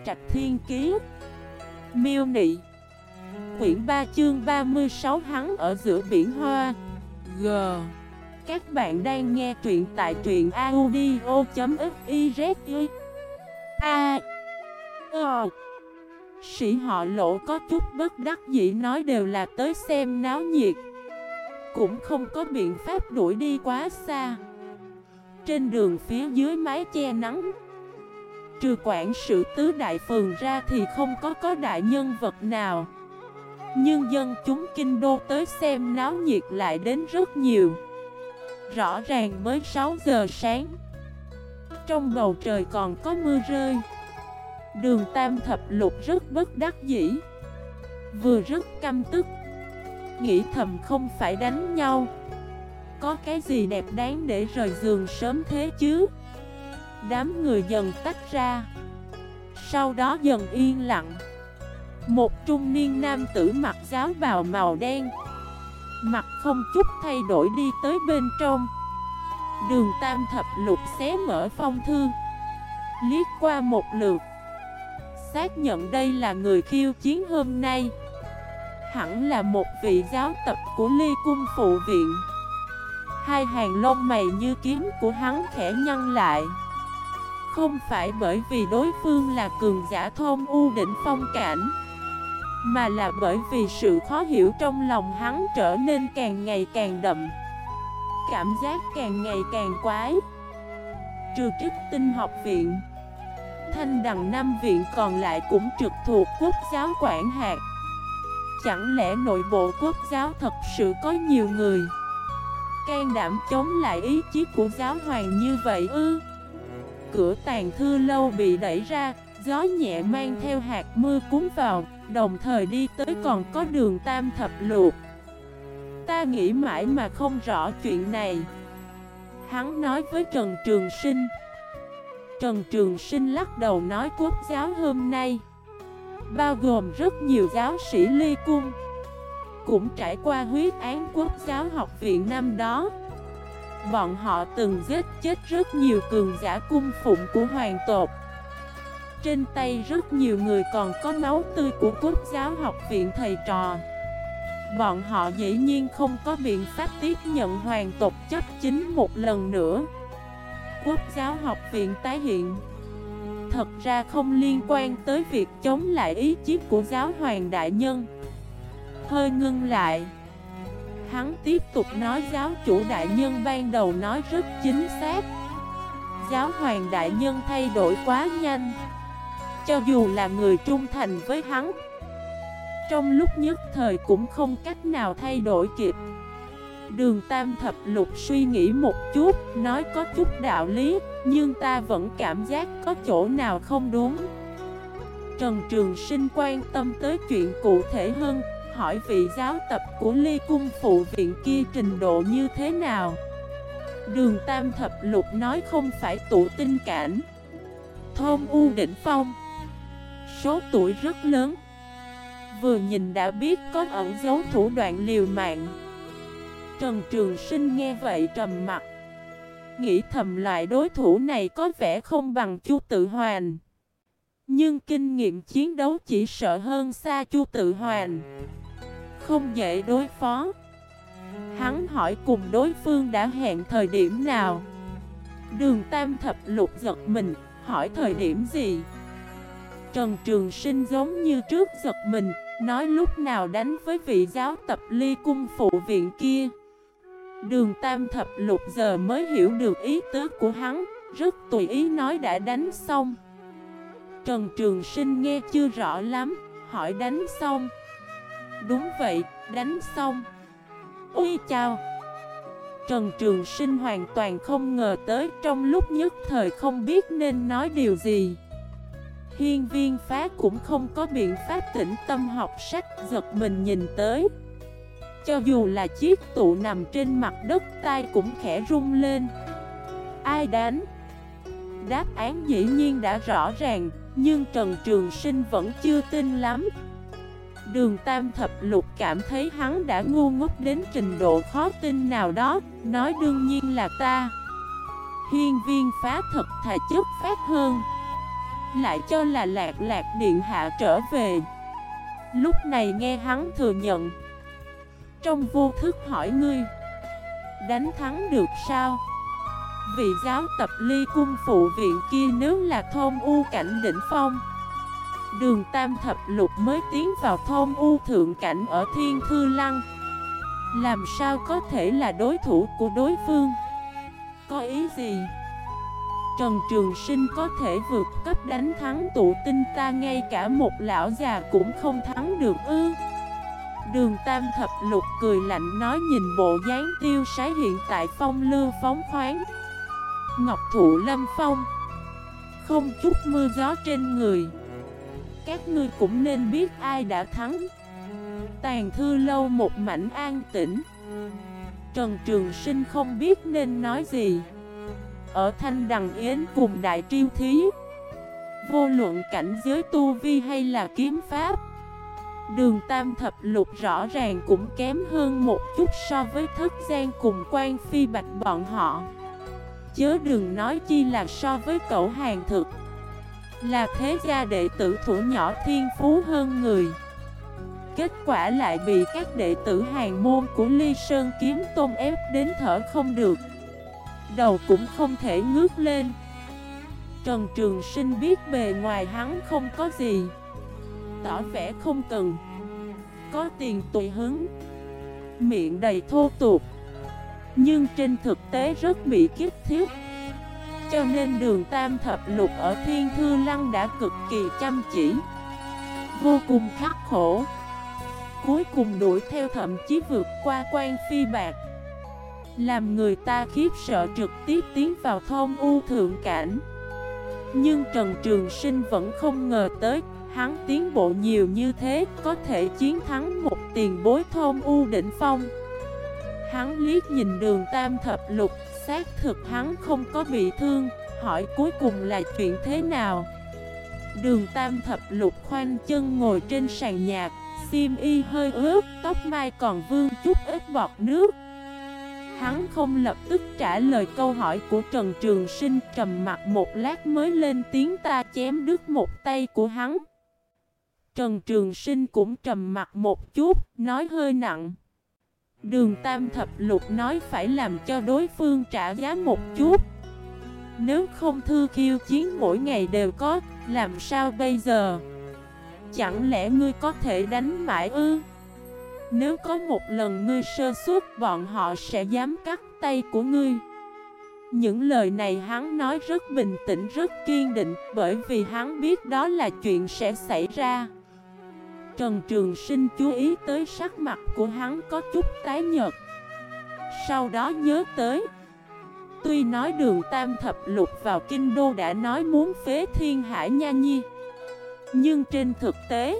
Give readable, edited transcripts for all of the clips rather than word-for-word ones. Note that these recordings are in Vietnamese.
Trạch Thiên Kiế. Miêu Nị. Quyển 3 chương 36 hắn ở giữa biển hoa. G. Các bạn đang nghe truyện tại truyện audio.fiz. A. Sĩ họ Lỗ có chút bất đắc dĩ nói đều là tới xem náo nhiệt, cũng không có biện pháp đuổi đi quá xa. Trên đường phía dưới mái che nắng, trừ quản sự tứ đại phường ra thì không có đại nhân vật nào. Nhưng dân chúng kinh đô tới xem náo nhiệt lại đến rất nhiều. Rõ ràng mới 6 giờ sáng, trong bầu trời còn có mưa rơi. Đường Tam Thập Lục rất bất đắc dĩ, vừa rất căm tức, nghĩ thầm không phải đánh nhau, có cái gì đẹp đáng để rời giường sớm thế chứ. Đám người dần tách ra, sau đó dần yên lặng. Một trung niên nam tử mặc giáo bào màu đen, mặt không chút thay đổi đi tới bên trong. Đường Tam Thập Lục xé mở phong thư, liếc qua một lượt, xác nhận đây là người khiêu chiến hôm nay, hẳn là một vị giáo tập của Ly Cung phụ viện. Hai hàng lông mày như kiếm của hắn khẽ nhăn lại. Không phải bởi vì đối phương là cường giả thôn u đỉnh phong cảnh, mà là bởi vì sự khó hiểu trong lòng hắn trở nên càng ngày càng đậm, cảm giác càng ngày càng quái. Trừ Trích Tinh học viện, Thanh Đằng Năm viện còn lại cũng trực thuộc Quốc giáo quản hạt. Chẳng lẽ nội bộ Quốc giáo thật sự có nhiều người can đảm chống lại ý chí của giáo hoàng như vậy ư? Cửa tàng thư lâu bị đẩy ra, gió nhẹ mang theo hạt mưa cuốn vào, đồng thời đi tới còn có Đường Tam Thập Lục. Ta nghĩ mãi mà không rõ chuyện này, hắn nói với Trần Trường Sinh. Trần Trường Sinh lắc đầu nói Quốc giáo hôm nay bao gồm rất nhiều giáo sĩ Ly Cung, cũng trải qua huyết án Quốc giáo học viện năm đó. Bọn họ từng giết chết rất nhiều cường giả cung phụng của hoàng tộc. Trên tay rất nhiều người còn có máu tươi của Quốc giáo học viện thầy trò. Bọn họ dĩ nhiên không có biện pháp tiếp nhận hoàng tộc chấp chính một lần nữa. Quốc giáo học viện tái hiện thật ra không liên quan tới việc chống lại ý chí của giáo hoàng đại nhân. Hơi ngưng lại, hắn tiếp tục nói giáo chủ đại nhân ban đầu nói rất chính xác. Giáo hoàng đại nhân thay đổi quá nhanh, cho dù là người trung thành với hắn, trong lúc nhất thời cũng không cách nào thay đổi kịp. Đường Tam Thập Lục suy nghĩ một chút, nói có chút đạo lý, nhưng ta vẫn cảm giác có chỗ nào không đúng. Trần Trường Sinh quan tâm tới chuyện cụ thể hơn, hỏi vị giáo tập của Ly Cung phụ viện kia trình độ như thế nào. Đường Tam Thập Lục nói không phải tụ tinh cảnh, thôn u đỉnh phong, số tuổi rất lớn, vừa nhìn đã biết có ẩn dấu thủ đoạn liều mạng. Trần Trường Sinh nghe vậy trầm mặt, nghĩ thầm loại đối thủ này có vẻ không bằng Chu Tự Hoàn, nhưng kinh nghiệm chiến đấu chỉ sợ hơn xa Chu Tự Hoàn, không dễ đối phó. Hắn hỏi cùng đối phương đã hẹn thời điểm nào. Đường Tam Thập Lục giật mình, hỏi thời điểm gì? Trần Trường Sinh giống như trước giật mình, nói lúc nào đánh với vị giáo tập Ly Cung phụ viện kia. Đường Tam Thập Lục giờ mới hiểu được ý tứ của hắn, rất tùy ý nói đã đánh xong. Trần Trường Sinh nghe chưa rõ lắm, hỏi đánh xong. Đúng vậy, đánh xong. Ui chào! Trần Trường Sinh hoàn toàn không ngờ tới, trong lúc nhất thời không biết nên nói điều gì. Hiên Viên Phá cũng không có biện pháp tĩnh tâm học sách, giật mình nhìn tới. Cho dù là chiếc tụ nằm trên mặt đất, tai cũng khẽ rung lên. Ai đánh? Đáp án dĩ nhiên đã rõ ràng, nhưng Trần Trường Sinh vẫn chưa tin lắm. Đường Tam Thập Lục cảm thấy hắn đã ngu ngốc đến trình độ khó tin nào đó, nói đương nhiên là ta. Hiên Viên Phá thật thà chất phát hơn. lại cho là Lạc Lạc điện hạ trở về. Lúc này nghe hắn thừa nhận, trong vô thức hỏi ngươi, đánh thắng được sao? Vị giáo tập Ly Cung phụ viện kia nếu là thôn U cảnh đỉnh phong, Đường Tam Thập Lục mới tiến vào thôn U thượng cảnh ở Thiên Thư Lăng, làm sao có thể là đối thủ của đối phương? Có ý gì? Trần Trường Sinh có thể vượt cấp đánh thắng tụ tinh ta, ngay cả một lão già cũng không thắng được ư? Đường Tam Thập Lục cười lạnh nói, nhìn bộ dáng tiêu sái hiện tại phong lưu phóng khoáng, ngọc thụ lâm phong, không chút mưa gió trên người. Các ngươi cũng nên biết ai đã thắng. Tàn Thư lâu một mảnh an tĩnh. Trần Trường Sinh không biết nên nói gì. Ở Thanh Đằng Yến cùng Đại Triêu Thí, vô luận cảnh giới tu vi hay là kiếm pháp, Đường Tam Thập Lục rõ ràng cũng kém hơn một chút so với Thất Gian cùng Quan Phi Bạch bọn họ. Chớ đừng nói chi là so với Cẩu Hàng Thực, là thế gia đệ tử thủ nhỏ thiên phú hơn người. Kết quả lại bị các đệ tử hàng môn của Ly Sơn Kiếm Tôn ép đến thở không được, đầu cũng không thể ngước lên. Trần Trường Sinh biết bề ngoài hắn không có gì, tỏ vẻ không cần, có tiền tùy hứng, miệng đầy thô tục, nhưng trên thực tế rất bị kích thiết. Cho nên Đường Tam Thập Lục ở Thiên Thư Lăng đã cực kỳ chăm chỉ, vô cùng khắc khổ, cuối cùng đuổi theo, thậm chí vượt qua Quan Phi Bạc, làm người ta khiếp sợ, trực tiếp tiến vào thôn U thượng cảnh. Nhưng Trần Trường Sinh vẫn không ngờ tới, hắn tiến bộ nhiều như thế, có thể chiến thắng một tiền bối thôn U đỉnh phong. Hắn liếc nhìn Đường Tam Thập Lục, xác thực hắn không có bị thương, hỏi cuối cùng là chuyện thế nào. Đường Tam Thập Lục khoanh chân ngồi trên sàn nhạc, xiêm y hơi ướt, tóc mai còn vương chút ít bọt nước. Hắn không lập tức trả lời câu hỏi của Trần Trường Sinh, trầm mặt một lát mới lên tiếng, ta chém đứt một tay của hắn. Trần Trường Sinh cũng trầm mặt một chút, nói hơi nặng. Đường Tam Thập Lục nói, phải làm cho đối phương trả giá một chút, nếu không thư khiêu chiến mỗi ngày đều có, làm sao bây giờ? Chẳng lẽ ngươi có thể đánh mãi ư? Nếu có một lần ngươi sơ suất, bọn họ sẽ dám cắt tay của ngươi. Những lời này hắn nói rất bình tĩnh, rất kiên định, bởi vì hắn biết đó là chuyện sẽ xảy ra. Trần Trường Sinh chú ý tới sắc mặt của hắn có chút tái nhợt, sau đó nhớ tới, tuy nói Đường Tam Thập Lục vào kinh đô đã nói muốn phế Thiên Hải Nha Nhi, nhưng trên thực tế,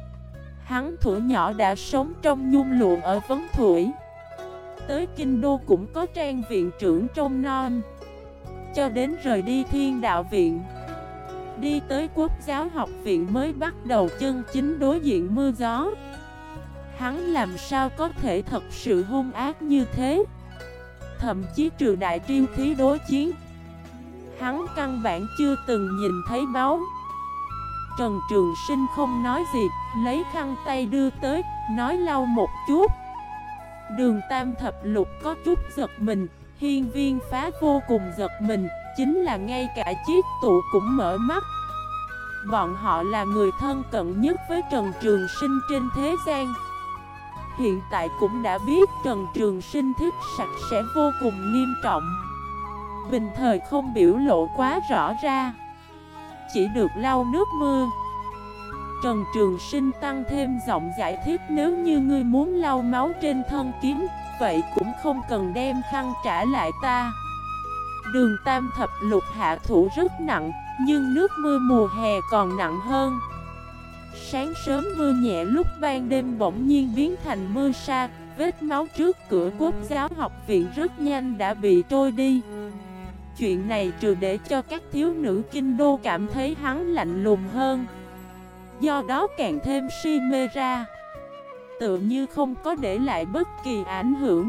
hắn thuở nhỏ đã sống trong nhung lụa ở Vấn Thủy, tới kinh đô cũng có trang viện trưởng trông nom, cho đến rời đi Thiên Đạo Viện, đi tới Quốc giáo học viện mới bắt đầu chân chính đối diện mưa gió. Hắn làm sao có thể thật sự hung ác như thế? Thậm chí trừ Đại Triêu Thí đối chiến, hắn căn bản chưa từng nhìn thấy máu. Trần Trường Sinh không nói gì, lấy khăn tay đưa tới, nói lau một chút. Đường Tam Thập Lục có chút giật mình, Hiên Viên Phá vô cùng giật mình, chính là ngay cả chiếc tụ cũng mở mắt. Bọn họ là người thân cận nhất với Trần Trường Sinh trên thế gian, hiện tại cũng đã biết Trần Trường Sinh thích sạch sẽ vô cùng nghiêm trọng, bình thời không biểu lộ quá rõ ra, chỉ được lau nước mưa. Trần Trường Sinh tăng thêm giọng giải thích, nếu như ngươi muốn lau máu trên thân kiếm, vậy cũng không cần đem khăn trả lại ta. Đường Tam Thập Lục hạ thủ rất nặng, nhưng nước mưa mùa hè còn nặng hơn. Sáng sớm mưa nhẹ, lúc ban đêm bỗng nhiên biến thành mưa sa, vết máu trước cửa Quốc giáo học viện rất nhanh đã bị trôi đi. Chuyện này trừ để cho các thiếu nữ kinh đô cảm thấy hắn lạnh lùng hơn, do đó càng thêm si mê ra, tựa như không có để lại bất kỳ ảnh hưởng.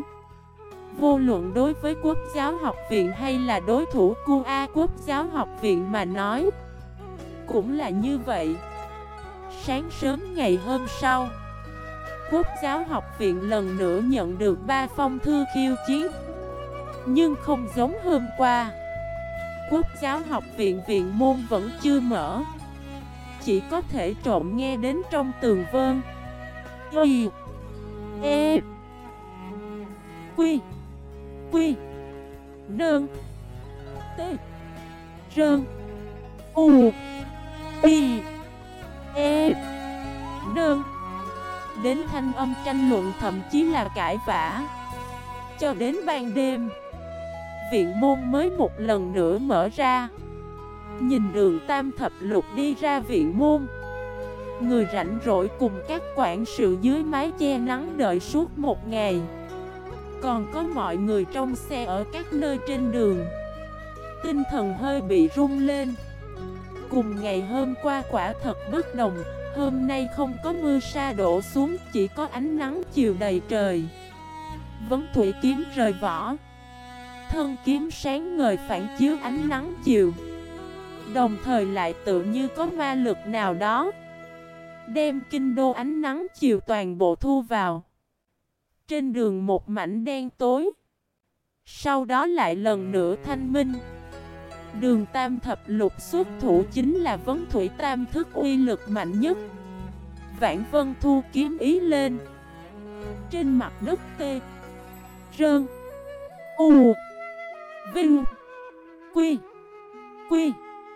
Vô luận đối với Quốc giáo học viện hay là đối thủ QA Quốc giáo học viện mà nói, Cũng là như vậy. Sáng sớm ngày hôm sau, Quốc giáo học viện lần nữa nhận được 3 phong thư khiêu chiến. Nhưng không giống hôm qua, Quốc giáo học viện viện môn vẫn chưa mở. Chỉ có thể trộm nghe đến trong tường vân. Y E Quy Quy Nương T Rơn U I E Nương. Đến thanh âm tranh luận, thậm chí là cãi vã. Cho đến ban đêm, viện môn mới một lần nữa mở ra. Nhìn Đường Tam Thập Lục đi ra viện môn, người rảnh rỗi cùng các quản sự dưới mái che nắng đợi suốt một ngày. Còn có mọi người trong xe ở các nơi trên đường, tinh thần hơi bị rung lên. Cùng ngày hôm qua quả thật bất đồng. Hôm nay không có mưa sa đổ xuống, chỉ có ánh nắng chiều đầy trời. Vấn thủy kiếm rời vỏ, thân kiếm sáng ngời phản chiếu ánh nắng chiều. Đồng thời lại tự như có ma lực nào đó đem kinh đô ánh nắng chiều toàn bộ thu vào. Trên đường một mảnh đen tối, sau đó lại lần nữa thanh minh. Đường Tam Thập Lục xuất thủ chính là vấn thủy tam thức uy lực mạnh nhất. Vạn Vân Thu kiếm ý lên. Trên mặt đất tê Rơn U Vinh Quy Quy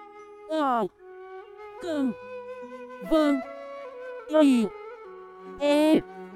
Cơn Vâng Y E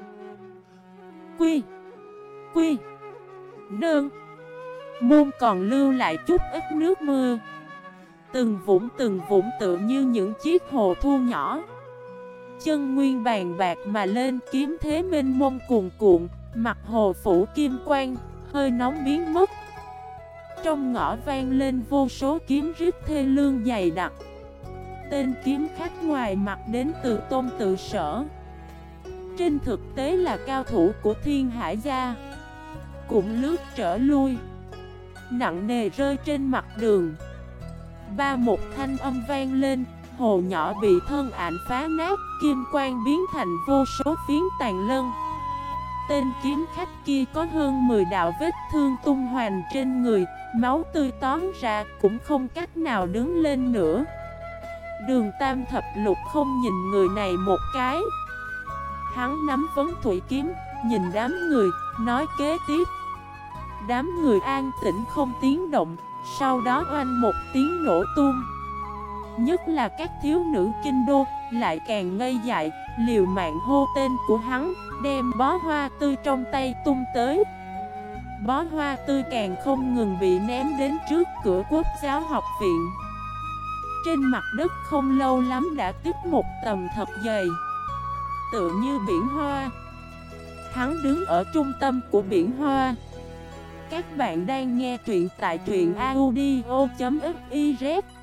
Quy Quy Nơn. Môn còn lưu lại chút ít nước mưa. Từng vũng tựa như những chiếc hồ thu nhỏ. Chân nguyên bàn bạc mà lên, kiếm thế mênh mông cuồn cuộn. Mặt hồ phủ kim quang, hơi nóng biến mất. Trong ngõ vang lên vô số kiếm rít thê lương dày đặc. Tên kiếm khách ngoài mặt đến từ Tôn Tự Sở, trên thực tế là cao thủ của Thiên Hải gia, cũng lướt trở lui, nặng nề rơi trên mặt đường. Ba một thanh âm vang lên, hồ nhỏ bị thân ảnh phá nát, kim quang biến thành vô số phiến tàn lân. Tên kiếm khách kia có hơn 10 đạo vết thương tung hoành trên người, máu tươi tóm ra, cũng không cách nào đứng lên nữa. Đường Tam Thập Lục không nhìn người này một cái. Hắn nắm vấn thủy kiếm, nhìn đám người, nói kế tiếp. Đám người an tĩnh không tiếng động, sau đó oanh một tiếng nổ tung. Nhất là các thiếu nữ kinh đô, lại càng ngây dại, liều mạng hô tên của hắn, đem bó hoa tươi trong tay tung tới. Bó hoa tươi càng không ngừng bị ném đến trước cửa Quốc giáo học viện. Trên mặt đất không lâu lắm đã tích một tầm thật dày, tựa như biển hoa. Hắn đứng ở trung tâm của biển hoa. Các bạn đang nghe truyện tại truyện audio.fif